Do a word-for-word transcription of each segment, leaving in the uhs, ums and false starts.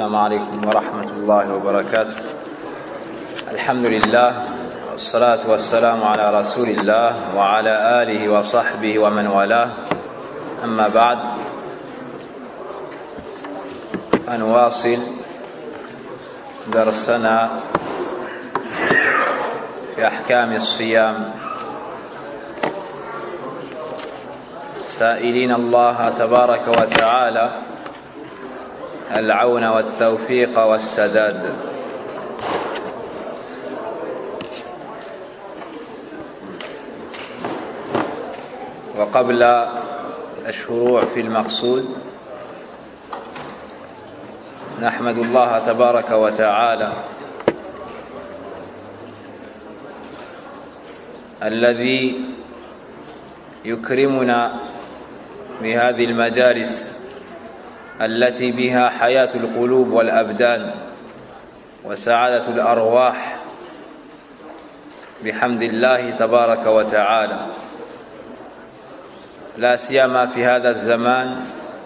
السلام عليكم ورحمة الله وبركاته. الحمد لله والصلاة والسلام على رسول الله وعلى آله وصحبه ومن والاه. أما بعد فنواصل درسنا في أحكام الصيام سائلين الله تبارك وتعالى العون والتوفيق والسداد. وقبل الشروع في المقصود نحمد الله تبارك وتعالى الذي يكرمنا بهذه المجالس التي بها حياة القلوب والأبدان وسعادة الأرواح بحمد الله تبارك وتعالى، لا سيما في هذا الزمان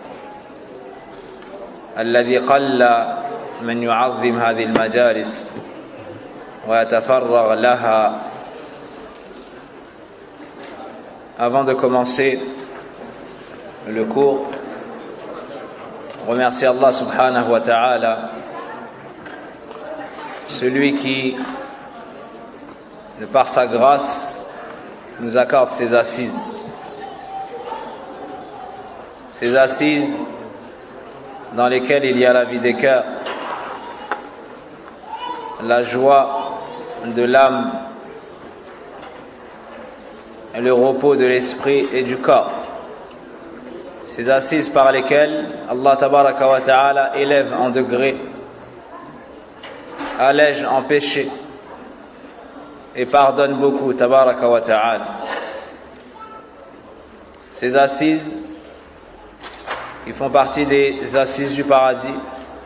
الذي قل من يعظم هذه المجالس ويتفرغ لها. Avant de commencer le cours, remercie Allah subhanahu wa ta'ala, celui qui, de par sa grâce, nous accorde ses assises. Ces assises dans lesquelles il y a la vie des cœurs, la joie de l'âme, le repos de l'esprit et du corps. Ces assises par lesquelles Allah tabaraka wa ta'ala élève en degré, allège en péché et pardonne beaucoup tabaraka wa ta'ala. Ces assises qui font partie des assises du paradis,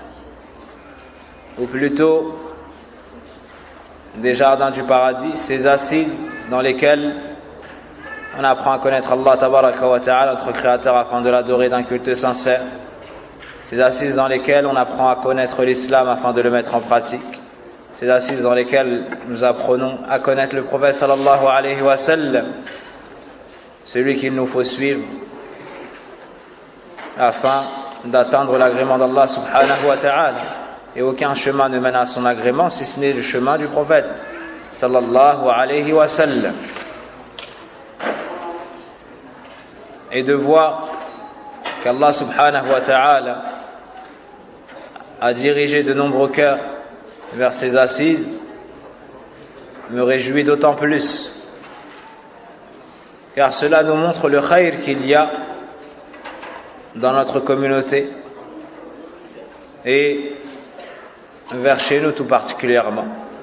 ou plutôt des jardins du paradis, ces assises dans lesquelles on apprend à connaître Allah tabaraka wa ta'ala, notre créateur, afin de l'adorer d'un culte sincère. Ces assises dans lesquelles on apprend à connaître l'islam afin de le mettre en pratique. Ces assises dans lesquelles nous apprenons à connaître le prophète sallallahu alayhi wa sallam, celui qu'il nous faut suivre afin d'atteindre l'agrément d'Allah subhanahu wa ta'ala. Et aucun chemin ne mène à son agrément si ce n'est le chemin du prophète sallallahu alayhi wa sallam. Et de voir qu'Allah subhanahu wa ta'ala a dirigé de nombreux cœurs vers ses assises me réjouit d'autant plus, car cela nous montre le khayr qu'il y a dans notre communauté et vers chez nous tout particulièrement.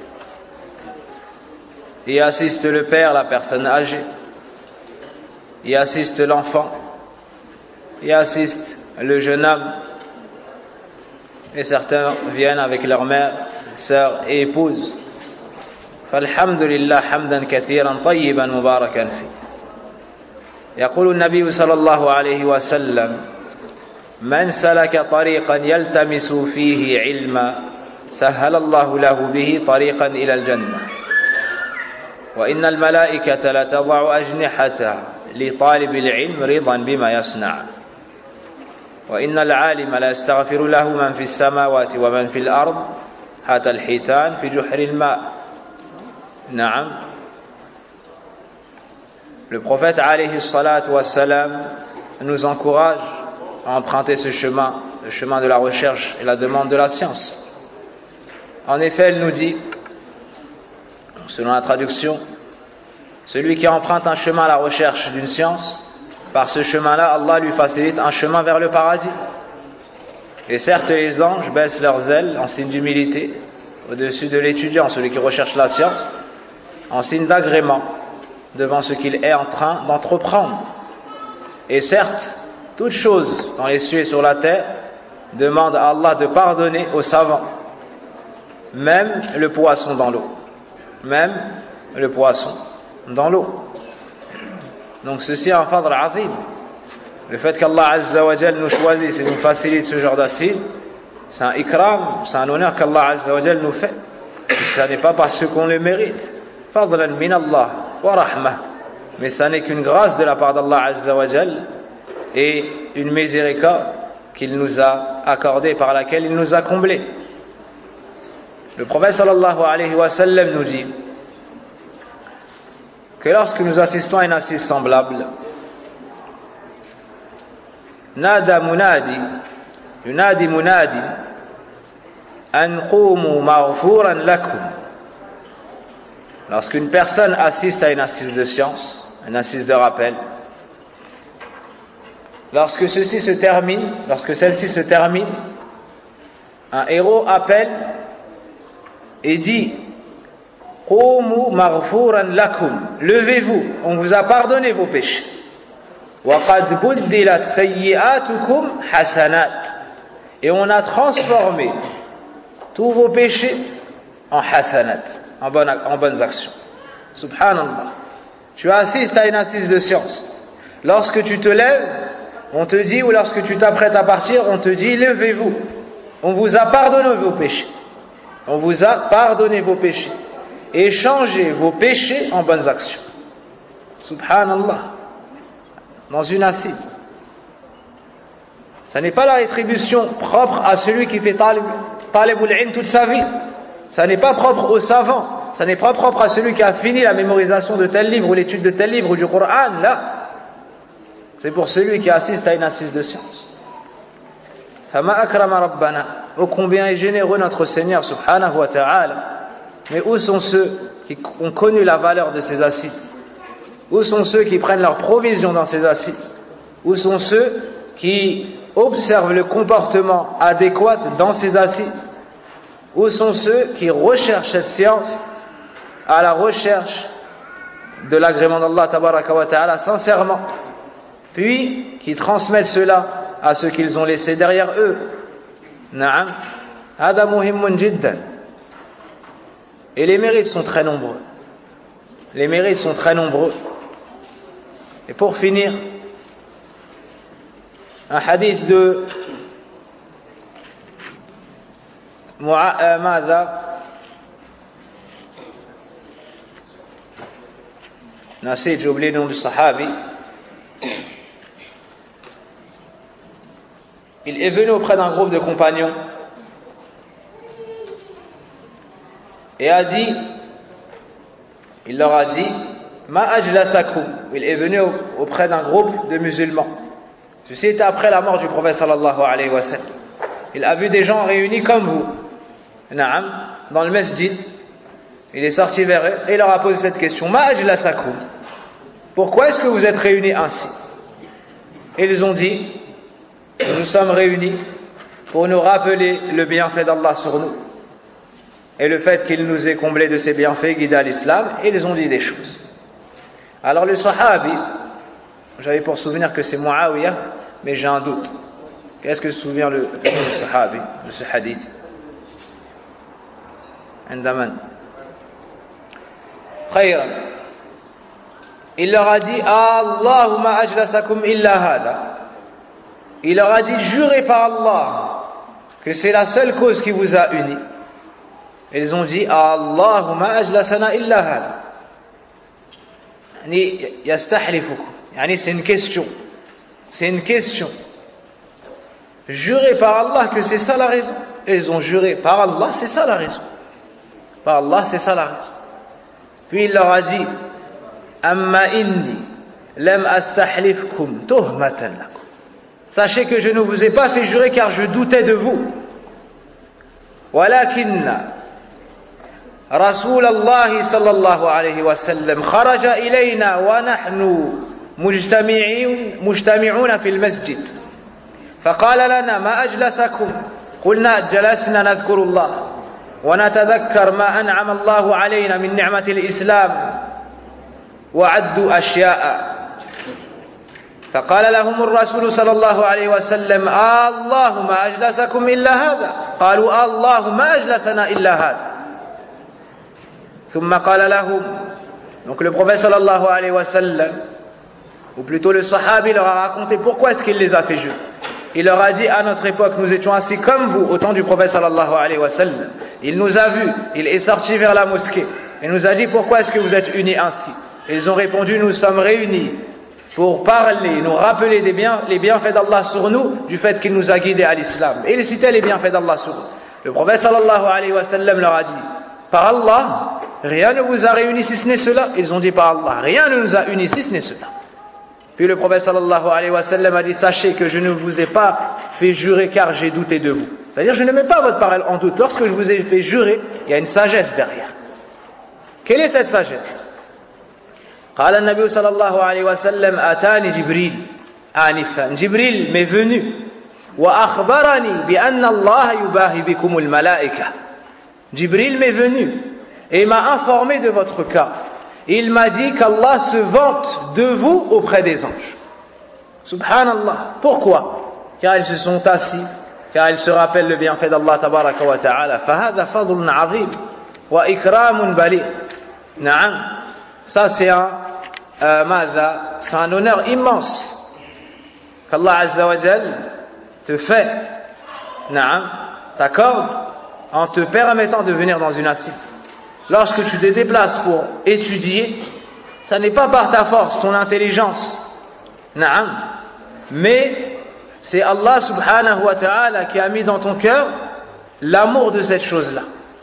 Y assiste le père, la personne âgée, y assiste l'enfant, y assiste le jeune homme, et certains viennent avec leur mère, sœur et épouse. Falhamdulillah hamdan kathiran tayyiban mubarakan fi. يقول النبي صلى الله عليه وسلم: من سلك طريقا يلتمس فيه علما سهل الله له به طريقا إلى الجنة وإن الملائكة لتضع أجنحتها لطالب العلم رضا بما يصنع وإن العالم لا يستغفر له من في السماوات ومن في الأرض حتى الحيتان في جحر الماء. نعم. Le prophète alayhi salatu wassalam nous encourage à emprunter ce chemin, le chemin de la recherche et la demande de la science. En effet, elle nous dit, selon la traduction, celui qui emprunte un chemin à la recherche d'une science, par ce chemin-là, Allah lui facilite un chemin vers le paradis. Et certes, les anges baissent leurs ailes en signe d'humilité au-dessus de l'étudiant, celui qui recherche la science, en signe d'agrément devant ce qu'il est en train d'entreprendre. Et certes, toute chose dans les cieux et sur la terre demande à Allah de pardonner aux savants, même le poisson dans l'eau, même le poisson dans l'eau. Donc ceci est un fadl azim. Le fait qu'Allah Azza wa Jal nous choisisse et nous facilite ce genre d'assises, C'est un ikram, c'est un honneur qu'Allah Azza wa Jal nous fait. Ça n'est pas parce qu'on le mérite. Fadlan min Allah wa rahmah. Mais ça n'est qu'une grâce de la part d'Allah Azza wa Jal et une miséricorde qu'il nous a accordée, par laquelle il nous a comblés. Le prophète sallallahu alayhi wa sallam nous dit que lorsque nous assistons à une assise semblable, nada munadi, yunadi munadi, an qumu maghfuran lakum. Lorsqu'une personne assiste à une assise de science, une assise de rappel, lorsque ceci se termine, lorsque celle-ci se termine, un héros appelle et dit: Qumu maghfuran lakum, levez-vous, on vous a pardonné vos péchés. Wa qad buddilat sayyi'atukum hasanat, et on a transformé tous vos péchés en hasanat, en bonnes, en bonnes actions. Subhanallah. Tu assistes à une assise de science. Lorsque tu te lèves, on te dit, ou lorsque tu t'apprêtes à partir, on te dit: levez-vous, on vous a pardonné vos péchés. On vous a pardonné vos péchés. Et changez vos péchés en bonnes actions. Subhanallah. Dans une assise. Ça n'est pas la rétribution propre à celui qui fait talibul ilm toute sa vie. Ça n'est pas propre aux savants. Ça n'est pas propre à celui qui a fini la mémorisation de tel livre ou l'étude de tel livre ou du Coran. Là, c'est pour celui qui assiste à une assise de science. Fama akrama rabbana. Ô combien est généreux notre Seigneur subhanahu wa ta'ala. Mais où sont ceux qui ont connu la valeur de ces assises? Où sont ceux qui prennent leur provision dans ces assises? Où sont ceux qui observent le comportement adéquat dans ces assises? Où sont ceux qui recherchent cette science à la recherche de l'agrément d'Allah tabaraka wa ta'ala sincèrement, puis qui transmettent cela à ceux qu'ils ont laissés derrière eux? Na'am, hada muhimmun jiddan. Et les mérites sont très nombreux. Les mérites sont très nombreux. Et pour finir, un hadith de Mu'adha Nassid, j'ai oublié le nom du sahabi. Il est venu auprès d'un groupe de compagnons et a dit, il leur a dit: Ma ajlasakum. Il est venu auprès d'un groupe de musulmans. Ceci était après la mort du prophète sallallahu alayhi wa sallam. Il a vu des gens réunis comme vous, Naam, dans le masjid. Il est sorti vers eux et il leur a posé cette question: Ma ajlasakum. Pourquoi est-ce que vous êtes réunis ainsi? Et ils ont dit: nous nous sommes réunis pour nous rappeler le bienfait d'Allah sur nous et le fait qu'il nous ait comblés de ses bienfaits, guidés à l'islam. Et ils ont dit des choses. Alors le sahabi, j'avais pour souvenir que c'est Muawiyah, mais j'ai un doute. Qu'est-ce que se souvient le, le, le sahabi de ce hadith? Andaman. Khayran. Il leur a dit: Allahumma ajlasakum illa hada. Il leur a dit: jurez par Allah que c'est la seule cause qui vous a unis. Ils ont dit: Allahumma ajlasana illa hada. Yani yastahlifukum. Yani c'est une question. C'est une question. Jurez par Allah que c'est ça la raison. Et ils ont juré par Allah, c'est ça la raison. Par Allah, c'est ça la raison. Puis il leur a dit: Amma inni lam astahlifkum tuhmatan lakum. Sachez que je ne vous ai pas fait jurer car je doutais de vous. Walakinna Rasulallah sallallahu alayhi wa sallam kharaja ilayna wa nahnu mujtami'un fi al-masjid. فقال لنا ما أجلسكم قلنا جلسنا نذكر الله ونتذكر ما أنعم الله علينا من نعمة الإسلام وعدوا أشياء فقال لهم الرسول صلى الله عليه وسلم الله ما أجلسكم إلا هذا قالوا الله ما أجلسنا إلا هذا ثم قال لهم. Donc le prophète sallallahu alayhi wa sallam, ou plutôt le sahabi, leur a raconté pourquoi est-ce qu'il les a fait jurer. Il leur a dit, à notre époque, nous étions assis comme vous, au temps du prophète sallallahu alayhi wa sallam. Il nous a vus, il est sorti vers la mosquée. Il nous a dit, pourquoi est-ce que vous êtes unis ainsi? Ils ont répondu, nous sommes réunis pour parler, nous rappeler des biens, les bienfaits d'Allah sur nous, du fait qu'il nous a guidés à l'islam. Et ils citaient les bienfaits d'Allah sur nous. Le prophète sallallahu alayhi wa sallam leur a dit, par Allah, rien ne vous a réunis si ce n'est cela. Ils ont dit, par Allah, rien ne nous a unis si ce n'est cela. Puis le prophète sallallahu alayhi wa sallam a dit, sachez que je ne vous ai pas fait jurer car j'ai douté de vous. C'est-à-dire, je ne mets pas votre parole en doute. Lorsque je vous ai fait jurer, il y a une sagesse derrière. Quelle est cette sagesse? قال النبي صلى الله عليه وسلم أتاني جبريل آنفا جبريل m'est venu وأخبرني بأن الله يباهي بكم الملائكة. Jibril m'est venu et m'a informé de votre cas. Il m'a dit qu'Allah se vante de vous auprès des anges. Subhanallah. Pourquoi? Car ils se sont assis, car ils se rappellent le bienfait d'Allah tabaraka wa ta'ala. فهذا فضل عظيم وإكرام بليغ. نعم. Ça c'est un euh, ماذا? C'est un honneur immense qu'Allah azza wa jal te fait, نعم, t'accorde en te permettant de venir dans une assise. Lorsque tu te déplaces pour étudier, ça n'est pas par ta force, ton intelligence, na'am, mais c'est Allah subhanahu wa ta'ala qui a mis dans ton cœur l'amour de cette chose-là.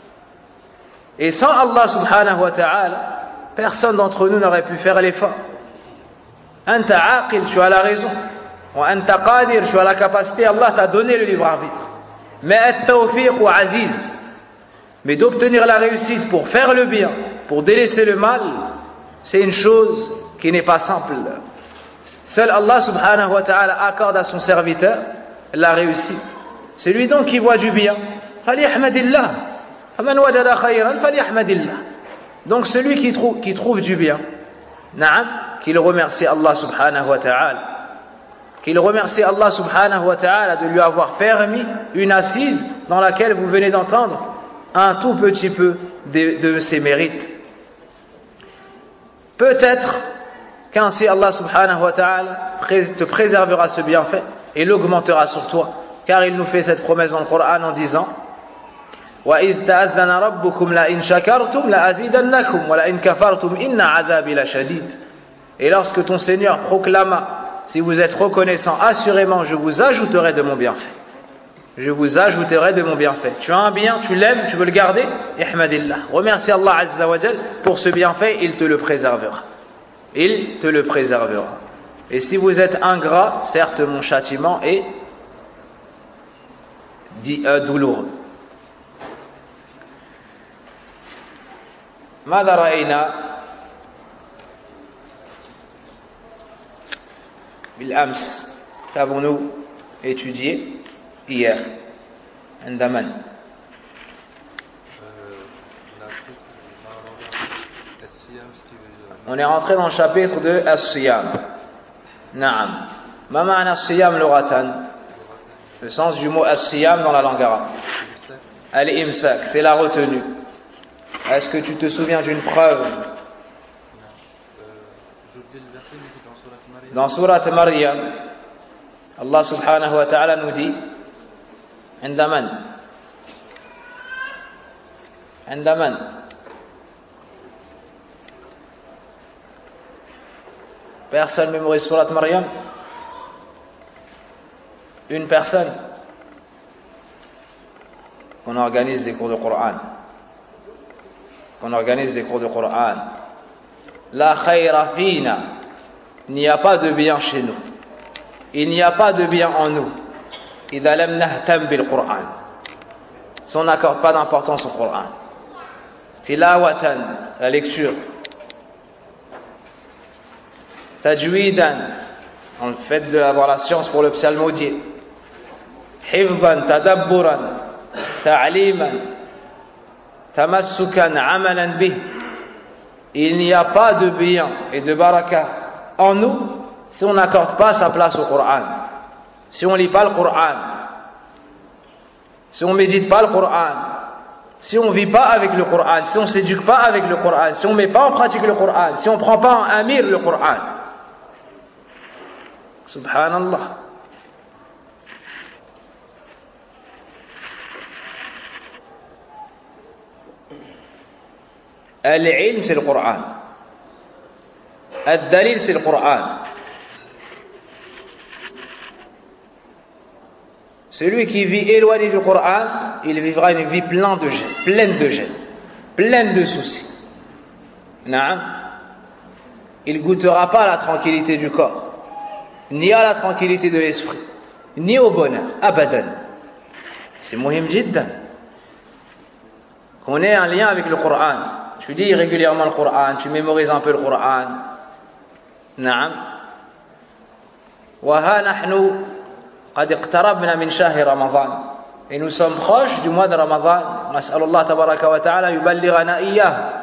Et sans Allah subhanahu wa ta'ala, personne d'entre nous n'aurait pu faire l'effort. Anta aqil, tu as la raison. Wa anta qadir, tu as la capacité, Allah t'a donné le libre arbitre. Mais at-tawfiq wa aziz, mais d'obtenir la réussite pour faire le bien, pour délaisser le mal, c'est une chose qui n'est pas simple. Seul Allah subhanahu wa ta'ala accorde à son serviteur la réussite. C'est lui donc qui voit du bien. Falihmadillah. Faman wajada khayran falihmadillah. Donc celui qui trouve, qui trouve du bien, na'am, qu'il remercie Allah subhanahu wa ta'ala. Qu'il remercie Allah subhanahu wa ta'ala de lui avoir permis une assise dans laquelle vous venez d'entendre un tout petit peu de, de ses mérites. Peut-être qu'ainsi Allah subhanahu wa ta'ala te préservera ce bienfait et l'augmentera sur toi, car il nous fait cette promesse dans le Coran en disant وَإِذْ تَأَذَّنَ رَبُّكُمْ لَإِنْ شَكَرْتُمْ لَأَزِيدَنَّكُمْ وَلَإِنْ كَفَرْتُمْ إِنَّ عَذَابِي لَشَدِيدٌ. Et lorsque ton Seigneur proclama, si vous êtes reconnaissant, assurément je vous ajouterai de mon bienfait. Je vous ajouterai de mon bienfait. Tu as un bien, tu l'aimes, tu veux le garder, ihmadillah. Remercie Allah azza wa jal pour ce bienfait, il te le préservera. Il te le préservera. Et si vous êtes ingrat, certes mon châtiment est dit, euh, douloureux. ماذا رأينا بالأمس? Qu'avons-nous étudié hier? عندما on est rentré dans le chapitre de As-Siyam. Naam. Ma ma'na As-Siyam lughatan? Le sens du mot As-Siyam dans la langue arabe. Al-Imsak, c'est la retenue. Est-ce que tu te souviens d'une preuve? Dans Surat Maryam, Allah subhanahu wa ta'ala nous dit عند من عند من Personne mémorise Surat Maryam? Une personne? On organise des cours de Coran. On organise des cours de Coran. La khayra fina. Il n'y a pas de bien chez nous. Il n'y a pas de bien en nous. إذا لم نهتم بالقرآن. Si on n'accorde pas d'importance au Coran. Tilawatan, la lecture. Tajwidan, on le fait d'avoir la science pour le psalmodier. Hifzan, tadabburan, ta'liman, tamassukan, amalan bih. Il n'y a pas de bien et de baraka en nous si on n'accorde pas sa place au Coran. Si on ne lit pas le Coran, si on ne médite pas le Coran, si on ne vit pas avec le Coran, si on ne s'éduque pas avec le Coran, si on ne met pas en pratique le Coran, si on ne prend pas en amir le Coran. Subhanallah. Al-ilm, c'est le Coran. Al-dalil, c'est le Coran. Celui qui vit éloigné du Coran, il vivra une vie pleine de gêne, pleine de gêne, pleine de soucis. Naam. Il ne goûtera pas à la tranquillité du corps, ni à la tranquillité de l'esprit, ni au bonheur. Abadan. C'est muhim jiddan. Qu'on ait un lien avec le Coran. Tu lis régulièrement le Coran, tu mémorises un peu le Coran. Naam. Wa ha nahnu qad iqtarabna min shahri Ramadan. Et nous sommes proches du mois de Ramadan. Nas'alullah tabaraka wa ta'ala yuballighana iyyah.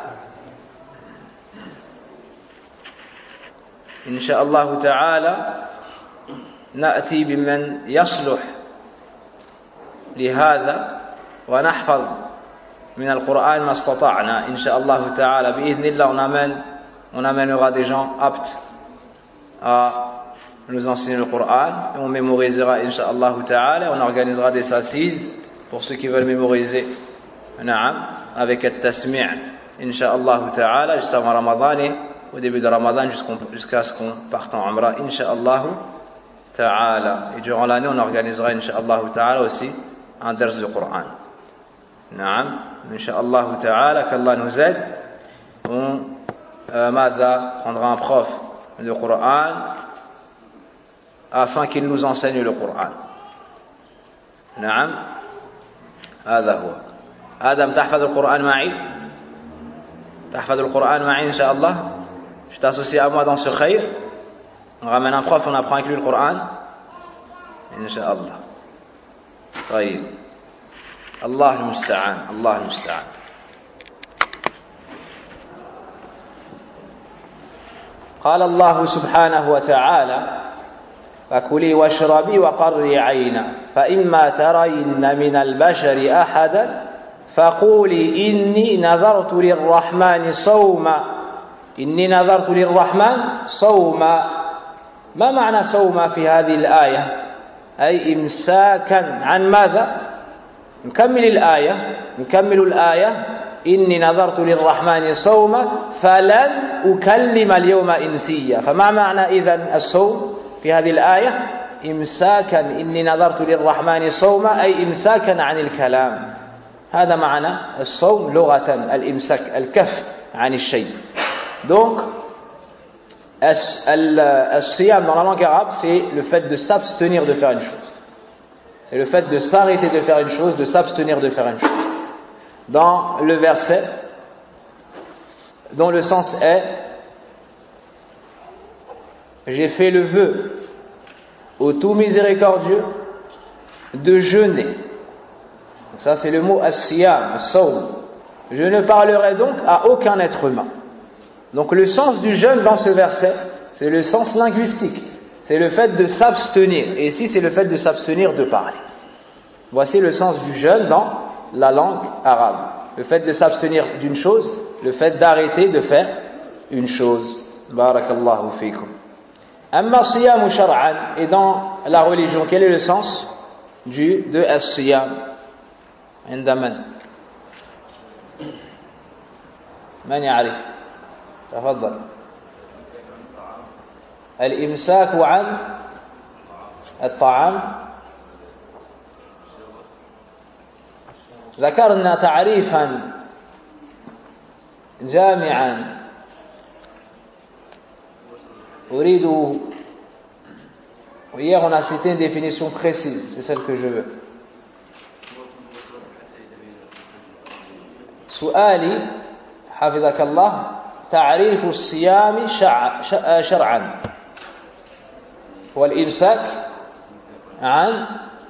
إن شاء الله تعالى نأتي بمن يصلح لهذا ونحفظ من القرآن ما استطعنا إن شاء الله تعالى بإذن الله on amène on amènera des gens aptes à nous enseigner le Coran et on mémorisera إن شاء الله تعالى on organisera des assises pour ceux qui veulent mémoriser نعم avec le tasmi' إن شاء الله تعالى juste avant Ramadan au début de Ramadan jusqu'à ce qu'on parte en Umrah, Inch'Allah Ta'ala. Et durant l'année, on organisera, Inch'Allah Ta'ala, aussi un ders de Coran. Naam, Inch'Allah Ta'ala, qu'Allah nous aide. On euh, Mada prendra un prof de Coran afin qu'il nous enseigne le Coran. Naam, هذا هو. آدم تحفظ القرآن معي؟ تحفظ القرآن معي إن شاء الله. Je t'associe à moi dans ce khayr. On ramène un prof, on apprend avec lui le Coran. Inch'Allah. طيب. الله المستعان. الله المستعان. قال الله سبحانه وتعالى: فكلي واشربي وقري عينا فإما ترين من البشر أحدا فقولي إني نذرت للرحمن صوما إني نذرت للرحمن صوما. ما معنى صوما في هذه الآية؟ أي إمساكا عن ماذا؟ نكمل الآية نكمل الآية إني نذرت للرحمن صوما فلن أكلم اليوم إنسيا. فما معنى إذن الصوم في هذه الآية؟ إمساكا إني نذرت للرحمن صوما أي إمساكا عن الكلام. هذا معنى الصوم لغة الإمساك الكف عن الشيء. Donc, as-siyam dans la langue arabe, c'est le fait de s'abstenir de faire une chose. C'est le fait de s'arrêter de faire une chose, de s'abstenir de faire une chose. Dans le verset, dont le sens est: j'ai fait le vœu au tout miséricordieux de jeûner. Donc ça, c'est le mot as-siyam, as-sawm. Je ne parlerai donc à aucun être humain. Donc le sens du jeûne dans ce verset, c'est le sens linguistique. C'est le fait de s'abstenir. Et ici, c'est le fait de s'abstenir de parler. Voici le sens du jeûne dans la langue arabe. Le fait de s'abstenir d'une chose, le fait d'arrêter de faire une chose. Barakallahu fikum. Amma siyamu shar'an. Et dans la religion, quel est le sens du de as-siyam? Indaman. Man ya'rif? تفضل. الإمساك عن الطعام. ذكرنا تعريفا جامعا أريد. Hier on a cité une définition précise, c'est celle que je veux. سؤالي حفظك الله تعريف الصيام شرعا هو الإمساك عن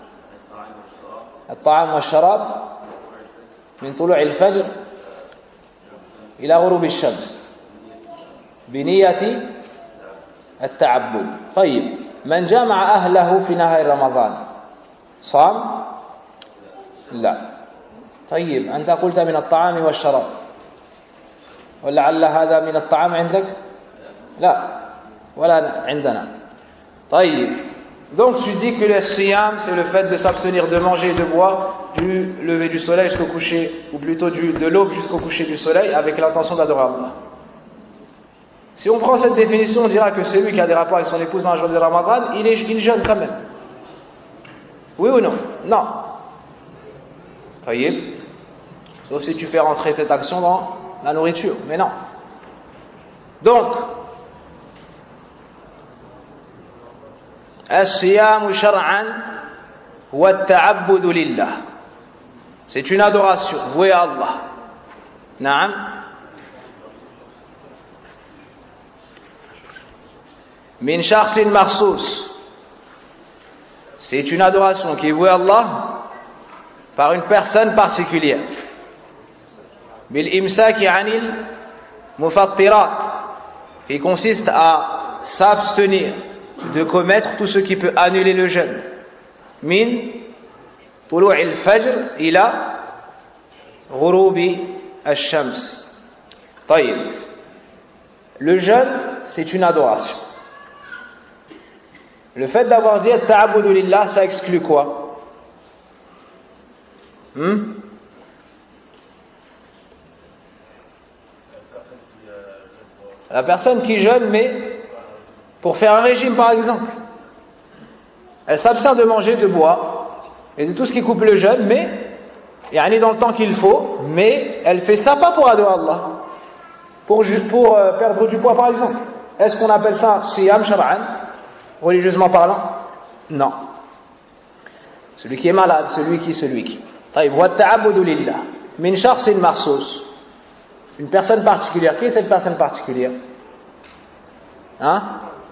الطعام والشراب من طلوع الفجر إلى غروب الشمس بنية التعبد. طيب، من جمع أهله في نهار رمضان صام؟ لا. طيب، أنت قلت من الطعام والشراب، ولعل هذا من الطعام عندك؟ لا، ولا عندنا. طيب. Donc tu dis que le siyam, c'est le fait de s'abstenir de manger et de boire du lever du soleil jusqu'au coucher, ou plutôt du, de l'aube jusqu'au coucher du soleil, avec l'intention d'adorer Allah. Si on prend cette définition, on dira que celui qui a des rapports avec son épouse dans la journée de Ramadan, il, est, il jeûne quand même. Oui ou non? Non. Voyez? Sauf si tu fais rentrer cette action dans la nourriture, mais non. Donc, as-siyamu shar'an wa at-ta'abbudu lillah. C'est une adoration vouée à Allah. Naam. Min shakhsin makhsus. C'est une adoration qui est vouée à Allah par une personne particulière. Bil imsaki anil mufattirat, qui consiste à s'abstenir de commettre tout ce qui peut annuler le jeûne. Min tulu'il fajr ila ghurubi ash-shams. Tayyib. Le jeûne, c'est une adoration. Le fait d'avoir dit ta'abudu lillah, ça exclut quoi? Hmm? La personne qui jeûne, mais pour faire un régime par exemple, elle s'abstient de manger, de boire et de tout ce qui coupe le jeûne, mais yani dans le temps qu'il faut, mais elle fait ça pas pour adorer Allah, pour, pour euh, perdre du poids par exemple. Est-ce qu'on appelle ça siyam shar'an, religieusement parlant? Non. Celui qui est malade, celui qui, celui qui. طيب والتعبد لله من شخص مخصوص. Une personne particulière. Qui est cette personne particulière? Hein?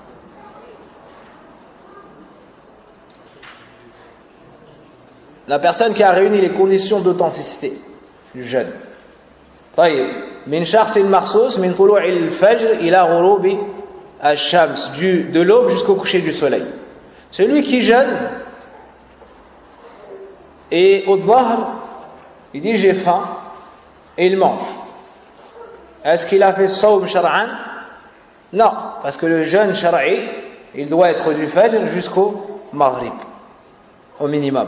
La personne qui a réuni les conditions d'authenticité du jeûne. طيب من شخص مخصوص من طلوع الفجر إلى غروب الشمس, du de l'aube jusqu'au coucher du soleil. Celui qui jeûne et au dhahr, il dit j'ai faim et il mange. Est-ce qu'il a fait sawm shar'an? Non, parce que le jeûne shar'i, il doit être du fajr jusqu'au maghrib, au minimum.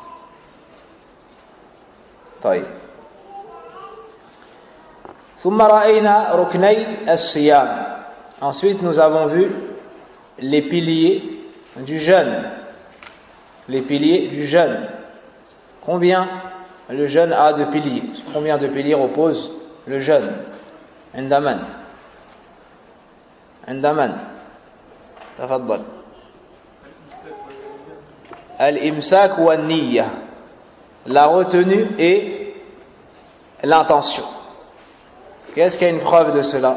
طيب. ثم رأينا ركني الصيام. Ensuite, nous avons vu les piliers du jeûne. Les piliers du jeûne. Combien le jeûne a de piliers? Combien de piliers repose le jeûne? عند من؟ عند من؟ تفضل. الإمساك والنية. La retenue et l'intention. Qu'est-ce qu'il y a une preuve de cela?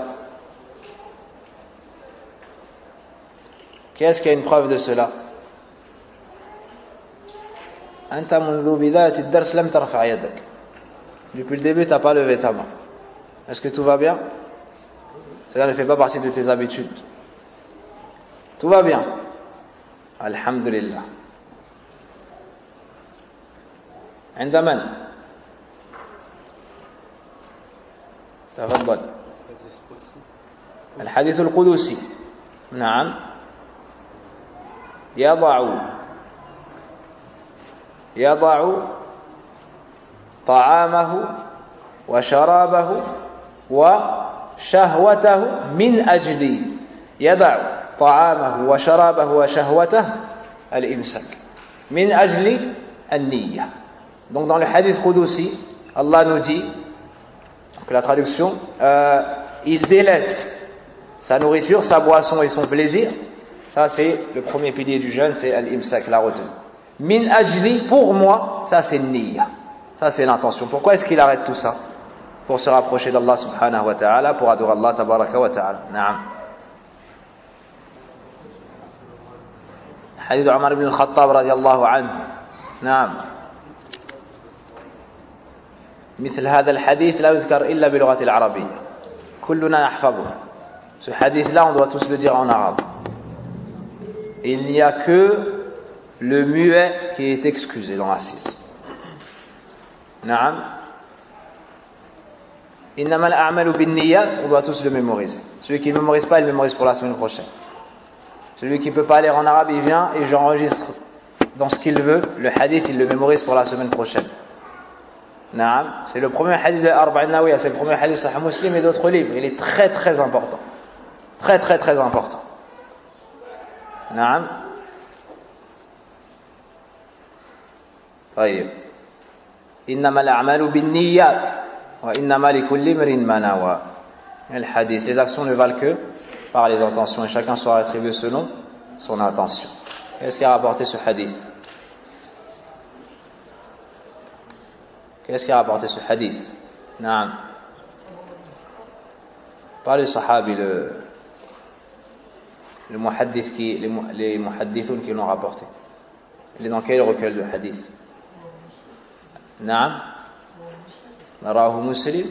Qu'est-ce qu'il y a une preuve de cela? أنت منذ بداية الدرس لم ترفع يدك. Depuis le début, tu n'as pas levé ta main. Est-ce que tout va bien? Cela ne fait pas partie de tes habitudes. Tout va bien? Alhamdulillah. عند من؟ تفضل. الحديث القدسي. نعم. يضع يضع طعامه وشرابه وشهوته من أجل يضع طعامه وشرابه وشهوته الإمساك من أجل النية. Donc dans le hadith Qudusi, Allah nous dit, donc la traduction, euh, il délaisse sa nourriture, sa boisson et son plaisir. Ça c'est le premier pilier du jeûne, c'est al-imsak, la retenue. Min ajli, pour moi, ça c'est niyya. Ça c'est l'intention. Pourquoi est-ce qu'il arrête tout ça? Pour se rapprocher d'Allah subhanahu wa ta'ala, pour adorer Allah tabaraka wa ta'ala. Naam. Hadith Omar ibn al-Khattab radiyallahu anhu. Naam. مثل هذا الحديث لا يذكر إلا بلغة العربية. كلنا نحفظه. Ce hadith-là, on doit tous le dire en arabe. Il n'y a que le muet qui est excusé dans l'assise. Naam. Innama al-a'malu bin-niyyat, on doit tous le mémoriser. Celui qui ne mémorise pas, il mémorise pour la semaine prochaine. Celui qui ne peut pas lire en arabe, il vient et j'enregistre dans ce qu'il veut. Le hadith, il le mémorise pour la semaine prochaine. Naam, c'est le premier hadith de Arba'in Nawawiyya, c'est le premier hadith de Sahih Muslim et d'autres livres. Il est très très important. Très très très important. Naam. طيب. إنما الأعمال بالنيات وإنما لكل امرئ ما نوى. Le hadith, les actions ne valent que par les intentions et chacun sera attribué selon son intention. Qu'est-ce qui a rapporté ce hadith? Qu'est-ce qui a rapporté ce hadith? Naam. Pas le sahabi, le, le muhaddith qui, les, les muhaddithoun qui l'ont rapporté. Il est dans quel recueil de hadith? Naam. Rawahu Muslim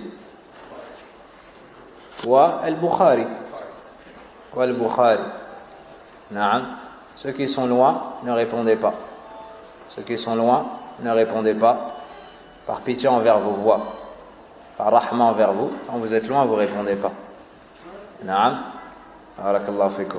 wa al-Bukhari. Wa al-Bukhari. Naam. Ceux qui sont loin, ne répondez pas. Ceux qui sont loin, ne répondez pas. Par pitié envers vos voix, par rahma envers vous. Quand vous êtes loin, vous ne répondez pas. Naam. Barakallahu fikum.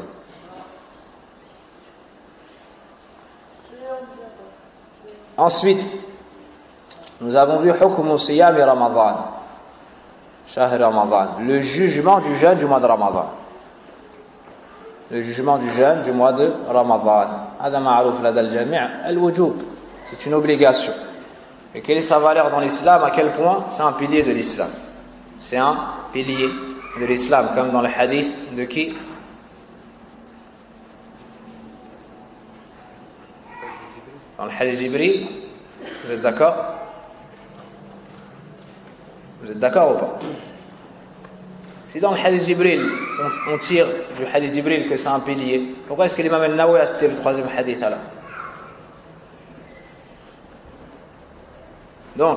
Ensuite, nous avons vu hukmu siyam Ramadan. Shahr Ramadan. Le jugement du jeûne du mois de Ramadan. Le jugement du jeûne du mois de Ramadan. Hada ma'ruf lada al-jami' al-wujub. C'est une obligation. Et quelle est sa valeur dans l'islam? À quel point? C'est un pilier de l'islam. C'est un pilier de l'islam, comme dans le hadith de qui? Dans le hadith Jibril. Vous êtes d'accord? Vous êtes d'accord ou pas? Si dans le hadith Jibril, on, on tire du hadith Jibril que c'est un pilier, pourquoi est-ce que l'imam al-Nawawi a cité le troisième hadith alors? Donc,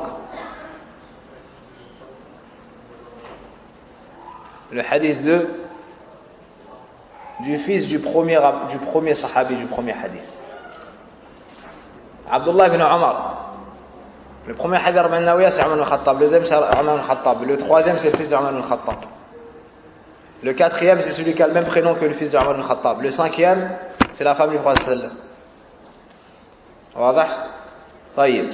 le hadith deux du fils du premier, du premier sahabi du premier hadith. Abdullah ibn Omar. Le premier hadith Arba'in Nawawiyya c'est Omar ibn Khattab. Le deuxième c'est Omar ibn Khattab. Le troisième c'est le fils d'Omar ibn Khattab. Le quatrième c'est celui qui a le même prénom que le fils d'Omar ibn Khattab. Le cinquième c'est la femme du prophète sallallahu alayhi wa sallam. واضح؟ طيب.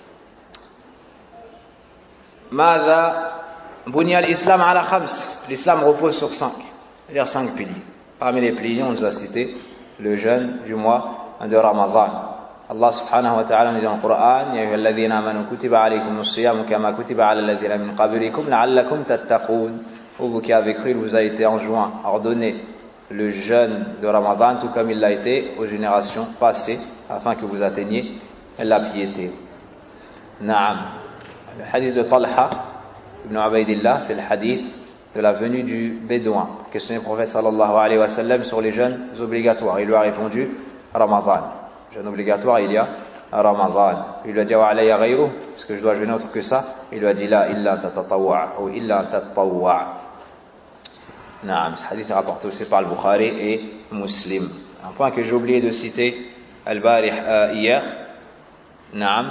ماذا بني الإسلام على خمس. L'islam repose sur cinq, c'est-à-dire cinq piliers. Parmi les piliers, on nous a cité le jeûne du mois de Ramadan. Allah subhanahu wa ta'ala nous dit dans le Coran: Ya ayyuhalladhina amanu kutiba alaykumus siyam kama kutiba ala alladhina min qablikum la'allakum tattaqun. Vous qui avez cru, il vous a été enjoint, ordonné le jeûne de Ramadan, tout comme il l'a été aux générations passées, afin que vous atteigniez la piété. Naam. Le hadith de Talha ibn Ubaydillah, c'est le hadith de la venue du bédouin. Questionné le prophète sallallahu alayhi wa sallam sur les jeûnes obligatoires. Il lui a répondu Ramadan. Jeûne obligatoire, il y a Ramadan. Il lui a dit wa alayya ghayru, est-ce que je dois jeûner autre que ça? Il lui a dit la illa tatatawwa ou illa tatatawwa. Naam, ce hadith est rapporté aussi par le Bukhari et Muslim. Un point que j'ai oublié de citer al-barih euh, hier. Naam.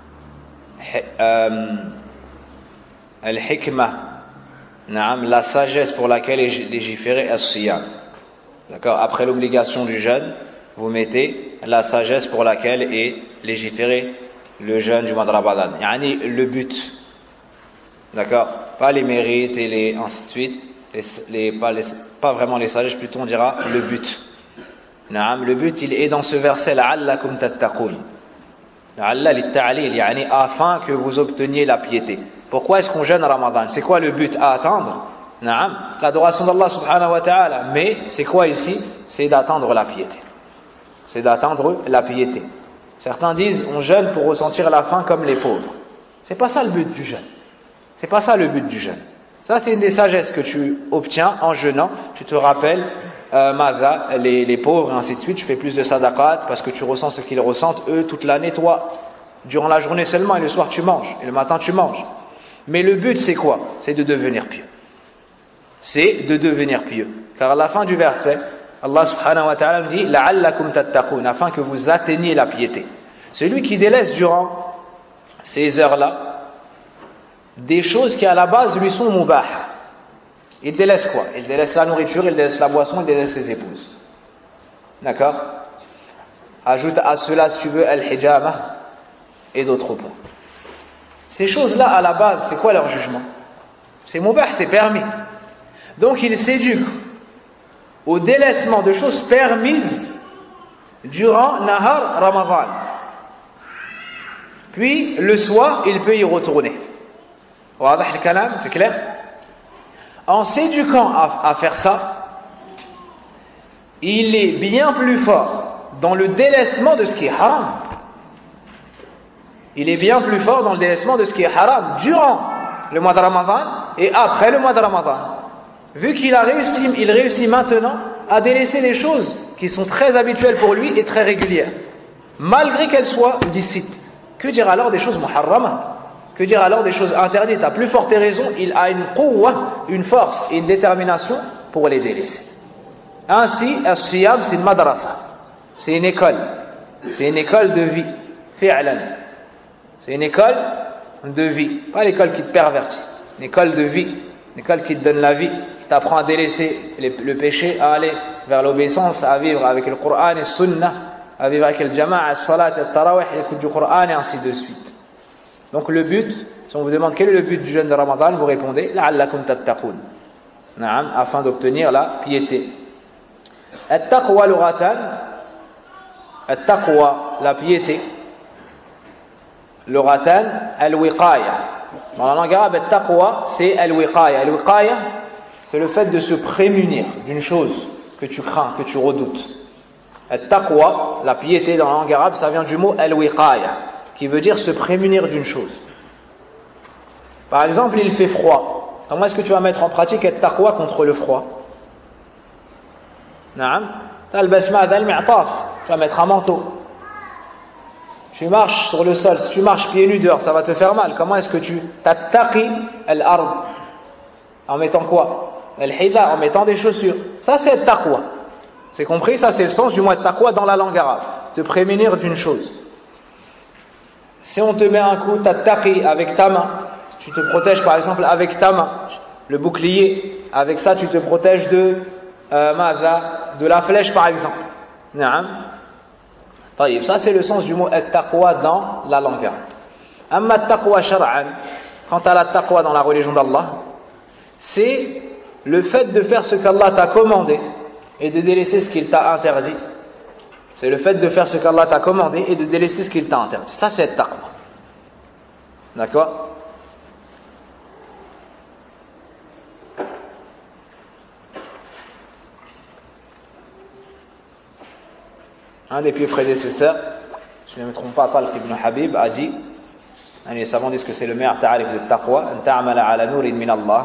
Al-hikmah, la sagesse pour laquelle est légiféré as-siyam. D'accord? Après l'obligation du jeûne, vous mettez la sagesse pour laquelle est légiféré le jeûne du mois de Ramadan. Yani le but. D'accord? Pas les mérites et les ainsi de suite. Les, les, pas, les, pas vraiment les sagesses, plutôt on dira le but. Naam, le but il est dans ce verset la'allakum tattaqun. Afin que vous obteniez la piété. Pourquoi est-ce qu'on jeûne Ramadan? C'est quoi le but à atteindre? Naam, l'adoration d'Allah subhanahu wa ta'ala. Mais c'est quoi ici? C'est d'atteindre la piété. C'est d'atteindre la piété. Certains disent on jeûne pour ressentir la faim comme les pauvres. C'est pas ça le but du jeûne. C'est pas ça le but du jeûne. Ça c'est une des sagesses que tu obtiens en jeûnant. Tu te rappelles Euh, Mada, les, les pauvres et ainsi de suite, tu fais plus de sadaqat parce que tu ressens ce qu'ils ressentent eux toute l'année, toi durant la journée seulement, et le soir tu manges et le matin tu manges. Mais le but c'est quoi? C'est de devenir pieux. C'est de devenir pieux, car à la fin du verset Allah subhanahu wa ta'ala dit la'allakum tattaqun, afin que vous atteigniez la piété. Celui qui délaisse durant ces heures-là des choses qui à la base lui sont mubah, il délaisse quoi? Il délaisse la nourriture, il délaisse la boisson, il délaisse ses épouses. D'accord? Ajoute à cela, si tu veux, al-hijama et d'autres points. Ces choses-là, à la base, c'est quoi leur jugement? C'est mubah, c'est permis. Donc ils s'éduquent au délaissement de choses permises durant Nahar Ramadan. Puis, le soir, il peut y retourner. Wadah al-kalam, c'est clair? En s'éduquant à, à faire ça, il est bien plus fort dans le délaissement de ce qui est haram. Il est bien plus fort dans le délaissement de ce qui est haram durant le mois de Ramadan et après le mois de Ramadan. Vu qu'il a réussi, il réussit maintenant à délaisser les choses qui sont très habituelles pour lui et très régulières, malgré qu'elles soient licites. Que dire alors des choses muharramas? Que dire alors des choses interdites? À plus forte raison, il a une quwwa, une force et une détermination pour les délaisser. Ainsi, as-siyam, c'est une madrasa. C'est une école. C'est une école de vie. Fi'lan. C'est une école de vie. Pas l'école qui te pervertit. Une école de vie. Une école qui te donne la vie. Qui t'apprend à délaisser le péché, à aller vers l'obéissance, à vivre avec le Coran et le Sunnah, à vivre avec le Jama'a, le Salat, le Tarawih, l'écoute du Coran et ainsi de suite. Donc le but, si on vous demande quel est le but du jeûne de Ramadan, vous répondez la'allakum tattaqun, afin d'obtenir la piété. At-taqwa lughatan, at-taqwa, la piété, lughatan, al-wiqaya. Dans la langue arabe, at-taqwa, c'est al-wiqaya. Al-wiqaya, c'est le fait de se prémunir d'une chose que tu crains, que tu redoutes. At-taqwa, la piété dans la langue arabe, ça vient du mot al-wiqaya, qui veut dire se prémunir d'une chose. Par exemple, il fait froid. Comment est-ce que tu vas mettre en pratique at-taqwa contre le froid? Naam, talbas ma'ad al-mi'taf, tu vas mettre un manteau. Tu marches sur le sol, si tu marches pieds nus dehors, ça va te faire mal. Comment est-ce que tu tattaqi al-ard? En mettant quoi? Al-hida, en mettant des chaussures. Ça c'est at-taqwa. C'est compris? Ça c'est le sens du mot at-taqwa dans la langue arabe. Te prémunir d'une chose. Si on te met un coup, tattaqi avec ta main, tu te protèges par exemple avec ta main, le bouclier, avec ça tu te protèges de euh, de la flèche par exemple. Naam. طيب, ça c'est le sens du mot at-taqwa dans la langue arabe. Amma at-taqwa shar'an, quant à la taqwa dans la religion d'Allah, c'est le fait de faire ce qu'Allah t'a commandé et de délaisser ce qu'il t'a interdit. C'est le fait de faire ce qu'Allah t'a commandé et de délaisser ce qu'il t'a interdit. Ça, c'est taqwa. D'accord? Un des pieux prédécesseurs, je ne me trompe pas, Talq ibn Habib, a dit, les savants disent que c'est le meilleur ta'arif de taqwa, an ta'amala ala nurin min Allah,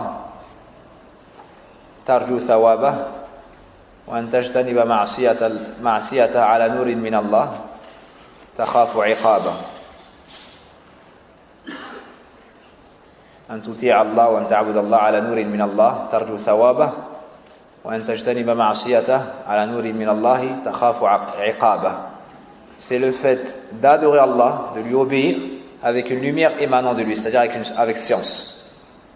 tarju thawabah, وأن تجتنب معصية معصية على نور من الله تخاف عقابه أن تطيع الله وأن تعبد الله على نور من الله ترجو ثوابه وأن تجتنب معصيته على نور من الله تخاف عقابه. C'est le fait d'adorer Allah, de lui obéir avec une lumière émanant de lui, c'est-à-dire avec, une, avec science,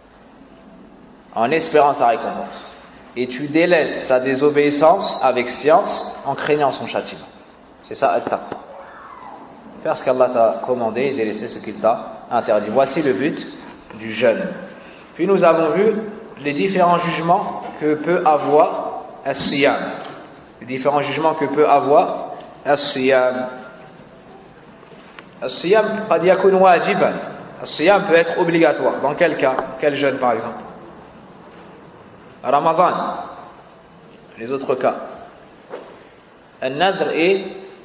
en espérant sa récompense. Et tu délaisses sa désobéissance avec science en craignant son châtiment. C'est ça, at-taqwa. Faire ce qu'Allah t'a commandé et délaisser ce qu'il t'a interdit. Voici le but du jeûne. Puis nous avons vu les différents jugements que peut avoir as-siyam. Les différents jugements que peut avoir as-siyam. As-siyam qad yakun wajiban. As-siyam peut être obligatoire. Dans quel cas? Quel jeûne par exemple? Ramadan, les autres cas. Al-nadr et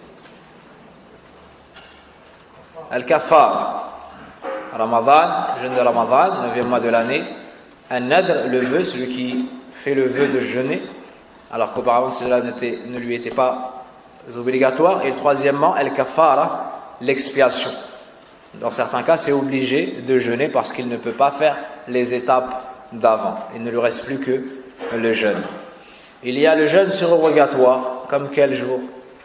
Al-kafar. Ramadan, jeûne de Ramadan, neuvième mois de l'année. Al-nadr, le vœu, celui qui fait le vœu de jeûner, alors qu'auparavant cela ne lui était pas obligatoire. Et troisièmement, Al-kafara, l'expiation. Dans certains cas, c'est obligé de jeûner parce qu'il ne peut pas faire les étapes d'avant. Il ne lui reste plus que le jeûne. Il y a le jeûne surrogatoire, comme quel jour?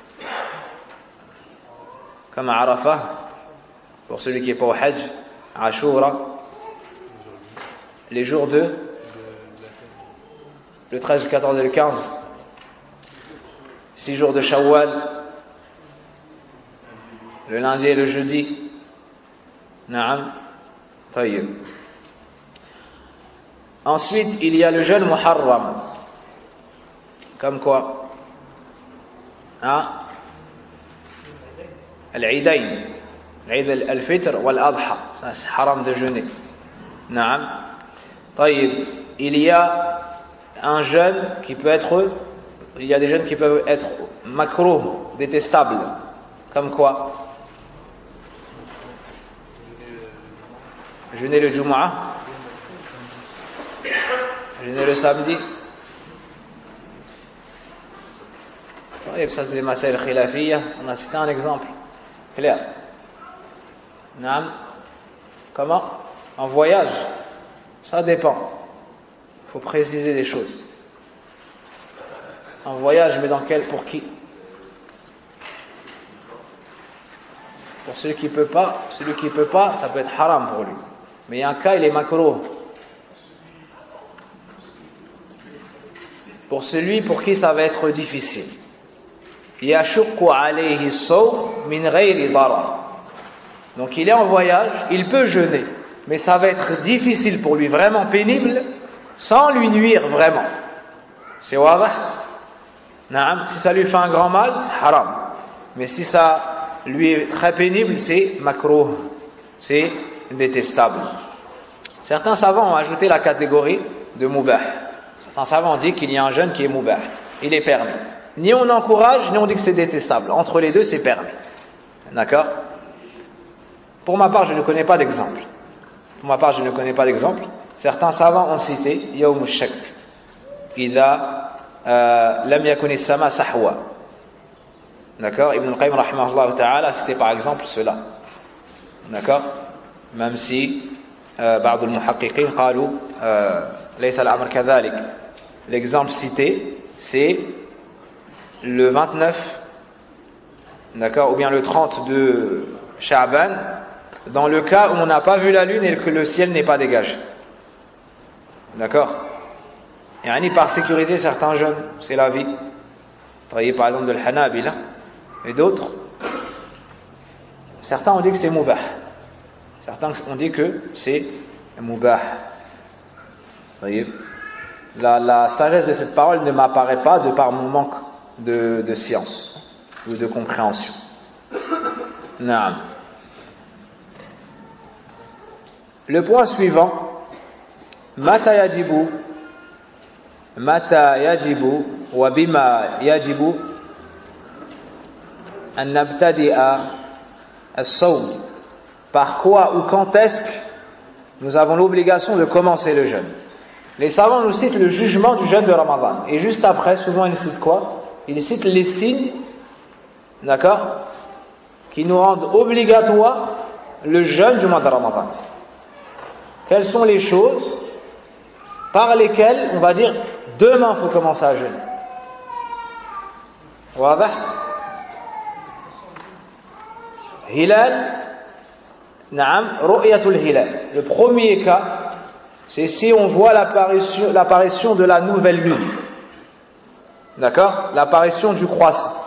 Comme à Arafah, pour celui qui n'est pas au Hajj, Ashura, les jours de le treize, le quatorze et le quinze, six jours de Shawwal, le lundi et le jeudi, Naam, طيب. Ensuite, il y a le jeûne muharram. Comme quoi? Hein? Al-Eidain. L'Eid al-Fitr wal-Adha. Ça, c'est haram de jeûner. Naam. طيب. Il y a un jeûne qui peut être, il y a des jeûnes qui peuvent être makruh, détestables. Comme quoi? Jeûner le Jumu'ah. Jeûner le samedi. Ça c'est des masail khilafiyya. On a cité un exemple clair. Naam. Comment? En voyage, ça dépend. Il faut préciser les choses. En voyage, mais dans quel, pour qui? Pour celui qui peut pas, celui qui peut pas, ça peut être haram pour lui. Mais il y a un cas, il est makruh. Pour celui pour qui ça va être difficile. Yashukku alayhi as-sawm min ghayri darar. Donc il est en voyage, il peut jeûner, mais ça va être difficile pour lui, vraiment pénible, sans lui nuire vraiment. C'est wadah? Naam, si ça lui fait un grand mal, c'est haram. Mais si ça lui est très pénible, c'est makruh, c'est détestable. Certains savants ont ajouté la catégorie de mubah. Certains savants ont dit qu'il y a un jeûne qui est mubah, il est permis. Ni on encourage, ni on dit que c'est détestable. Entre les deux, c'est permis. D'accord? Pour ma part, je ne connais pas d'exemple. Pour ma part, je ne connais pas d'exemple. Certains savants ont cité Yawm al-Shak. Idha lam yakun as-sama sahwa. D'accord? Ibn al-Qayyim rahimahullah ta'ala, c'était par exemple cela. D'accord? Même si بعض المحققين قالوا ليس الأمر كذلك. L'exemple cité, c'est le vingt-neuf, d'accord, ou bien le trente de Sha'ban, dans le cas où on n'a pas vu la lune et que le ciel n'est pas dégagé. D'accord? Et yani par sécurité, certains jeûnes, c'est la vie. Travailler par exemple de l'Hanabila et d'autres. Certains ont dit que c'est mubah. Certains ont dit que c'est mubah. La, la sagesse de cette parole ne m'apparaît pas de par mon manque de, de science ou de compréhension. Naam. Le point suivant, mata yajibu, mata yajibu, wa bima yajibu, an nabtadi'a as-sawm. Par quoi ou quand est-ce que nous avons l'obligation de commencer le jeûne? Les savants nous citent le jugement du jeûne de Ramadan. Et juste après, souvent ils citent quoi? Ils citent les signes, d'accord, qui nous rendent obligatoire le jeûne du mois de Ramadan. Quelles sont les choses par lesquelles on va dire demain il faut commencer à jeûner? Wadah? Hilal, naam, ru'yatul hilal. Le premier cas, c'est si on voit l'apparition, l'apparition de la nouvelle lune. D'accord? L'apparition du croissant.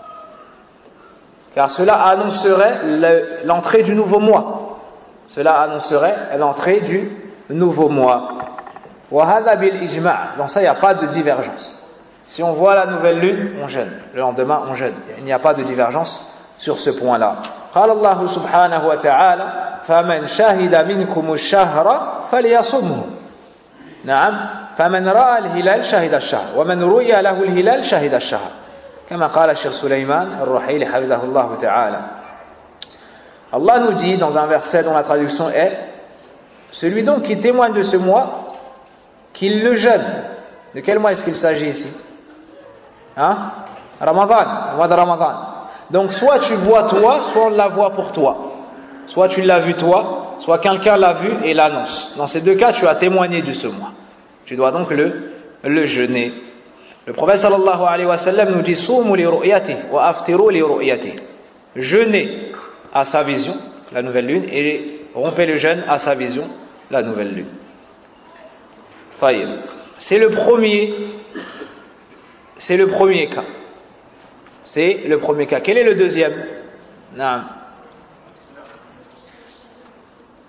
Car cela annoncerait le, l'entrée du nouveau mois. Cela annoncerait l'entrée du nouveau mois. Wa hadha bil ijma'. Dans ça, il n'y a pas de divergence. Si on voit la nouvelle lune, on jeûne. Le lendemain, on jeûne. Il n'y a pas de divergence sur ce point-là. قال الله سبحانه وتعالى فمن شهد منكم الشهر فليصمه. نعم فمن رأى الهلال شهد الشهر ومن رؤي له الهلال شهد الشهر كما قال الشيخ سليمان الرحيلي حفظه الله تعالى. Allah nous dit dans un verset dont la traduction est celui donc qui témoigne de ce mois qu'il le jeûne. De quel mois est-ce qu'il s'agit ici? Hein? Ramadan, le mois de Ramadan. Donc soit tu vois toi, soit on la voit pour toi. Soit tu l'as vu toi, soit quelqu'un l'a vu et l'annonce. Dans ces deux cas, tu as témoigné de ce mois. Tu dois donc le, le jeûner. Le prophète sallallahu alayhi wa sallam nous dit Soumu li ru'yati wa aftiru li ru'yati. Jeûnez à sa vision, la nouvelle lune, et rompez le jeûne à sa vision, la nouvelle lune. Taïb. C'est le premier, c'est le premier cas. C'est le premier cas. Quel est le deuxième? Non.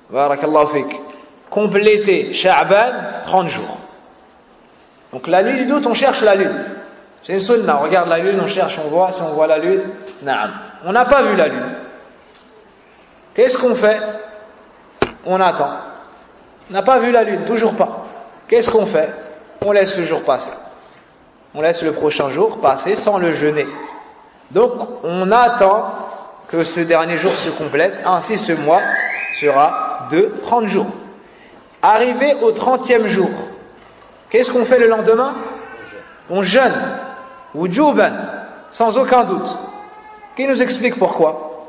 Barakallahu fik. Compléter Sha'ban, trente jours. Donc la nuit du doute, on cherche la lune. C'est une sunna, on regarde la lune, on cherche, on voit, si on voit la lune, naam. On n'a pas vu la lune. Qu'est-ce qu'on fait? On attend. On n'a pas vu la lune, toujours pas. Qu'est-ce qu'on fait? On laisse le jour passer. On laisse le prochain jour passer sans le jeûner. Donc on attend que ce dernier jour se complète, ainsi ce mois sera de trente jours. Arrivé au trentième jour, qu'est-ce qu'on fait le lendemain? On jeûne, wujuban, sans aucun doute. Qui nous explique pourquoi?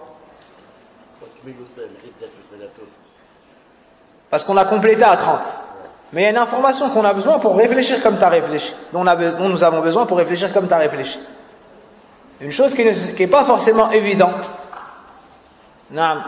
Parce qu'on a complété à trente. Mais il y a une information qu'on a besoin pour réfléchir comme tu as réfléchi, dont, on a, dont nous avons besoin pour réfléchir comme tu as réfléchi. Une chose qui n'est pas forcément évidente. Non.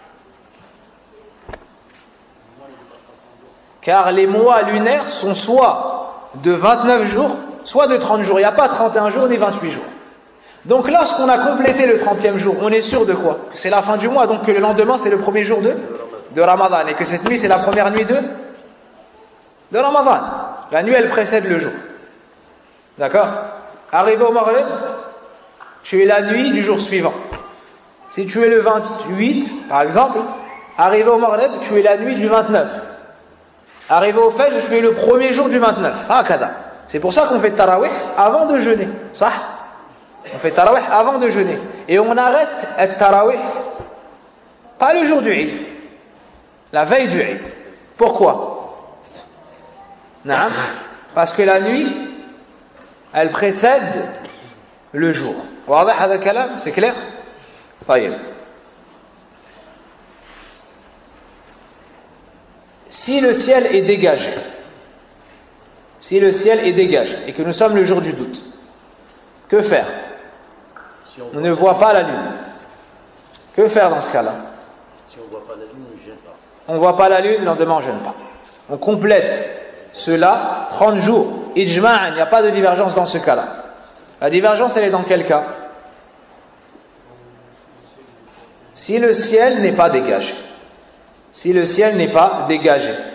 Car les mois lunaires sont soit de vingt-neuf jours, soit de trente jours. Il n'y a pas trente et un jours ni vingt-huit jours. Donc lorsqu'on a complété le trentième jour, on est sûr de quoi? Que c'est la fin du mois, donc que le lendemain c'est le premier jour de, de Ramadan, et que cette nuit c'est la première nuit de, de Ramadan. La nuit elle précède le jour. D'accord? Arrivé au Maghrib, tu es la nuit du jour suivant. Si tu es le vingt-huit, par exemple, arrivé au Maghrib, tu es la nuit du vingt-neuf. Arrivé au Fajr, tu es le premier jour du vingt-neuf. Ah, kada. C'est pour ça qu'on fait Tarawih avant de jeûner. Ça? On fait Tarawih avant de jeûner. Et on arrête le Tarawih pas le jour du Eid, la veille du Eid. Pourquoi? Naam. Parce que la nuit, elle précède le jour. واضح هذا الكلام? C'est clair? طيب. Si le ciel est dégagé, si le ciel est dégagé et que nous sommes le jour du doute, que faire? Si on, on ne voit pas la lune. Que faire dans ce cas-là? Si on ne voit pas la lune, on ne gêne pas. On ne voit pas la lune, le lendemain on ne gêne pas. On complète cela trente jours. Ijma'an, il n'y a pas de divergence dans ce cas-là. La divergence, elle est dans quel cas? Si le ciel n'est pas dégagé. Si le ciel n'est pas dégagé.